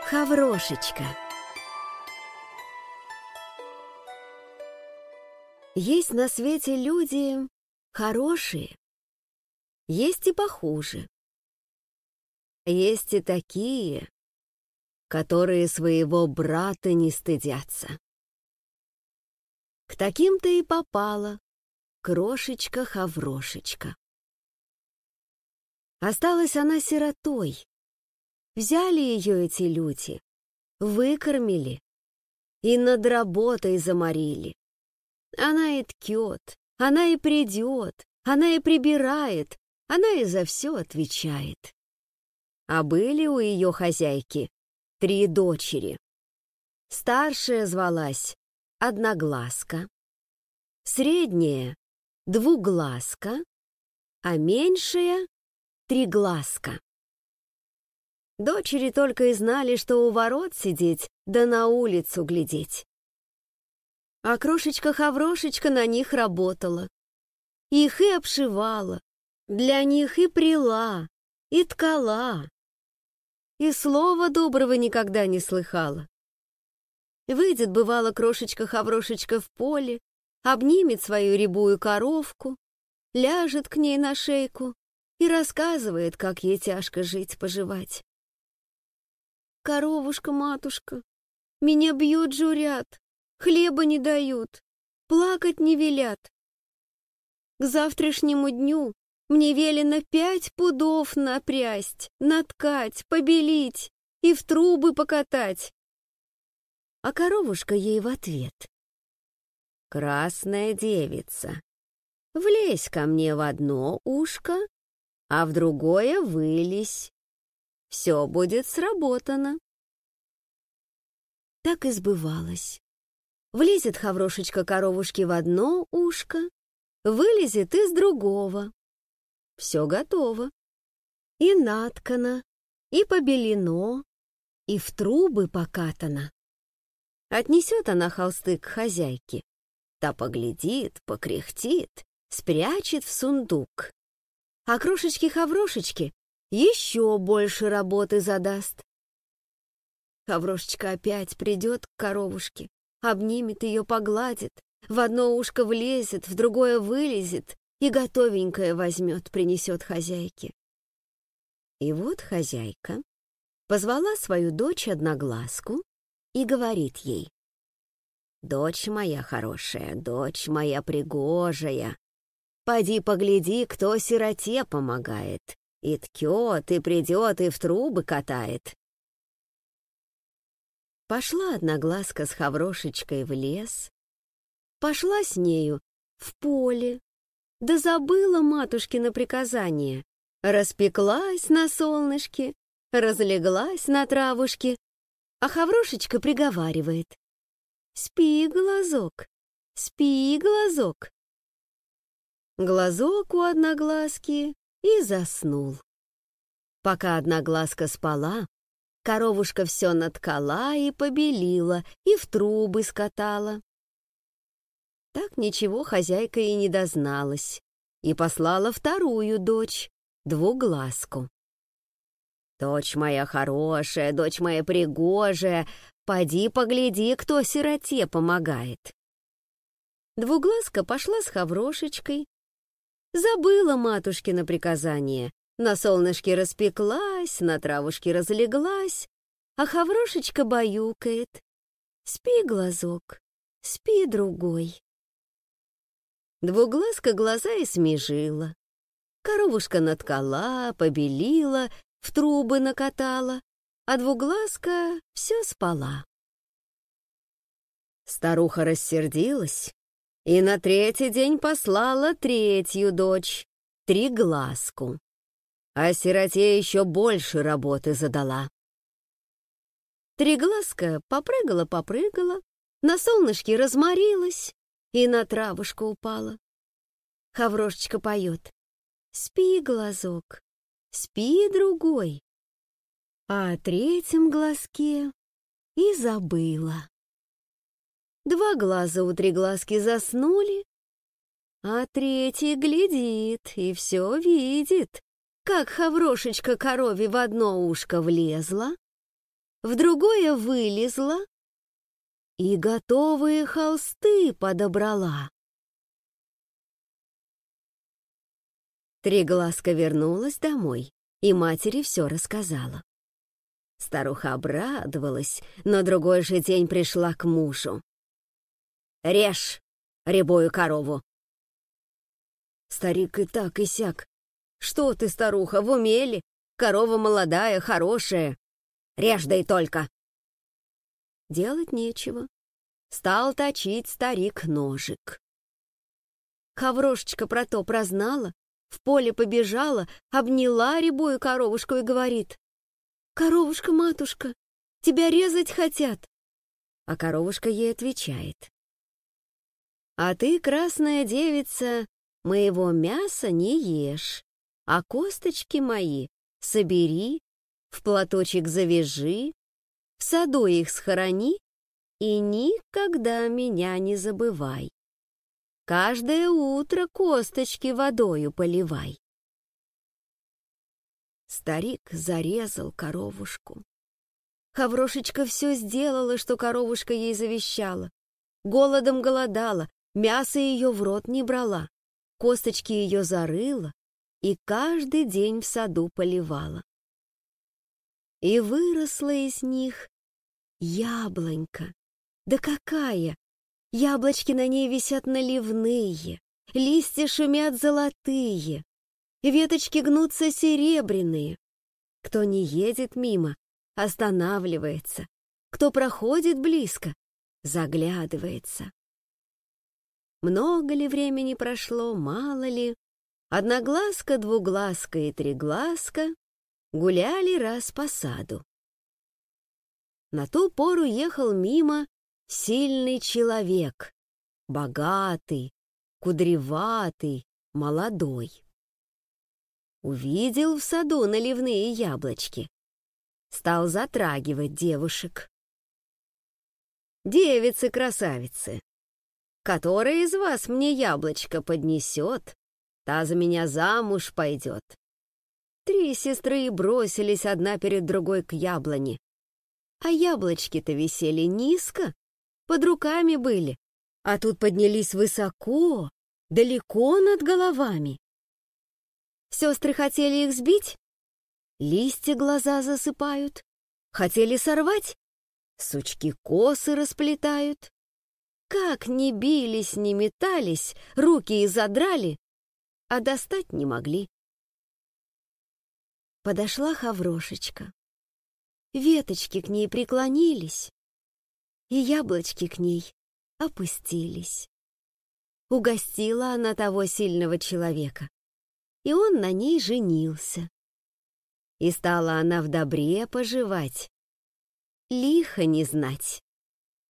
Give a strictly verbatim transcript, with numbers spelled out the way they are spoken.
Хаврошечка. Есть на свете люди хорошие, есть и похуже. Есть и такие, которые своего брата не стыдятся. К таким-то и попала крошечка-хаврошечка. Осталась она сиротой. Взяли ее эти люди, выкормили и над работой заморили. Она и ткет, она и придет, она и прибирает, она и за все отвечает. А были у ее хозяйки три дочери. Старшая звалась Одноглазка, средняя — Двуглазка, а меньшая — Триглазка. Дочери только и знали, что у ворот сидеть, да на улицу глядеть. А крошечка-хаврошечка на них работала. Их и обшивала, для них и пряла, и ткала. И слова доброго никогда не слыхала. Выйдет, бывало, крошечка-хаврошечка в поле, обнимет свою рябую коровку, ляжет к ней на шейку и рассказывает, как ей тяжко жить-поживать. «Коровушка-матушка, меня бьют, журят, хлеба не дают, плакать не велят. К завтрашнему дню мне велено пять пудов напрясть, наткать, побелить и в трубы покатать». А коровушка ей в ответ: «Красная девица, влезь ко мне в одно ушко, а в другое вылезь. Все будет сработано». Так и сбывалось. Влезет хаврошечка коровушки в одно ушко, вылезет из другого. Все готово. И наткано, и побелено, и в трубы покатано. Отнесет она холсты к хозяйке. Та поглядит, покряхтит, спрячет в сундук. А крошечке-хаврошечке еще больше работы задаст. Хаврошечка опять придет к коровушке, обнимет ее, погладит, в одно ушко влезет, в другое вылезет и готовенькое возьмет, принесет хозяйке. И вот хозяйка позвала свою дочь Одноглазку и говорит ей: «Дочь моя хорошая, дочь моя пригожая, поди погляди, кто сироте помогает, и ткет, и придет, и в трубы катает». Пошла Одноглазка с Хаврошечкой в лес, пошла с нею в поле, да забыла матушкино приказание, распеклась на солнышке, разлеглась на травушке, а Хаврошечка приговаривает: «Спи, глазок, спи, глазок». Глазок у Одноглазки и заснул. Пока Одноглазка спала, коровушка все наткала и побелила, и в трубы скатала. Так ничего хозяйка и не дозналась, и послала вторую дочь, Двуглазку. «Дочь моя хорошая, дочь моя пригожая, поди погляди, кто сироте помогает». Двуглазка пошла с Хаврошечкой, забыла матушкино приказание, на солнышке распеклась, на травушке разлеглась, а Хаврошечка баюкает: «Спи, глазок, спи, другой». Двуглазка глаза и смежила, коровушка наткала, побелила, в трубы накатала, а Двуглазка все спала. Старуха рассердилась и на третий день послала третью дочь, Триглазку, а сироте еще больше работы задала. Триглазка попрыгала-попрыгала, на солнышке разморилась и на травушку упала. Хаврошечка поет: «Спи, глазок, спи, другой». А о третьем глазке и забыла. Два глаза у Триглазки заснули, а третий глядит и все видит, как Хаврошечка корове в одно ушко влезла, в другое вылезла и готовые холсты подобрала. Триглазка вернулась домой и матери все рассказала. Старуха обрадовалась, но другой же день пришла к мужу. «Режь рябую корову!» Старик и так и сяк. «Что ты, старуха, в уме ли? Корова молодая, хорошая. Режь дай только!» Делать нечего. Стал точить старик ножик. Хаврошечка про то прознала, в поле побежала, обняла рябую коровушку и говорит: «Коровушка-матушка, тебя резать хотят!» А коровушка ей отвечает: «А ты, красная девица, моего мяса не ешь, а косточки мои собери, в платочек завяжи, в саду их схорони и никогда меня не забывай. Каждое утро косточки водою поливай». Старик зарезал коровушку. Хаврошечка все сделала, что коровушка ей завещала. Голодом голодала, мясо ее в рот не брала, косточки ее зарыла и каждый день в саду поливала. И выросла из них яблонька. Да какая! Яблочки на ней висят наливные, листья шумят золотые, веточки гнутся серебряные. Кто не едет мимо, останавливается, кто проходит близко, заглядывается. Много ли времени прошло, мало ли, одноглазка, двуглазка и триглазка гуляли раз по саду. На ту пору ехал мимо сильный человек, богатый, кудреватый, молодой. Увидел в саду наливные яблочки, стал затрагивать девушек. «Девицы-красавицы, которая из вас мне яблочко поднесет, та за меня замуж пойдет». Три сестры бросились одна перед другой к яблоне, а яблочки-то висели низко, под руками были, а тут поднялись высоко, далеко над головами. Сестры хотели их сбить, листья глаза засыпают, хотели сорвать, сучки косы расплетают. Как ни бились, ни метались, руки и задрали, а достать не могли. Подошла Хаврошечка. Веточки к ней преклонились, и яблочки к ней опустились. Угостила она того сильного человека, и он на ней женился. И стала она в добре поживать, лихо не знать.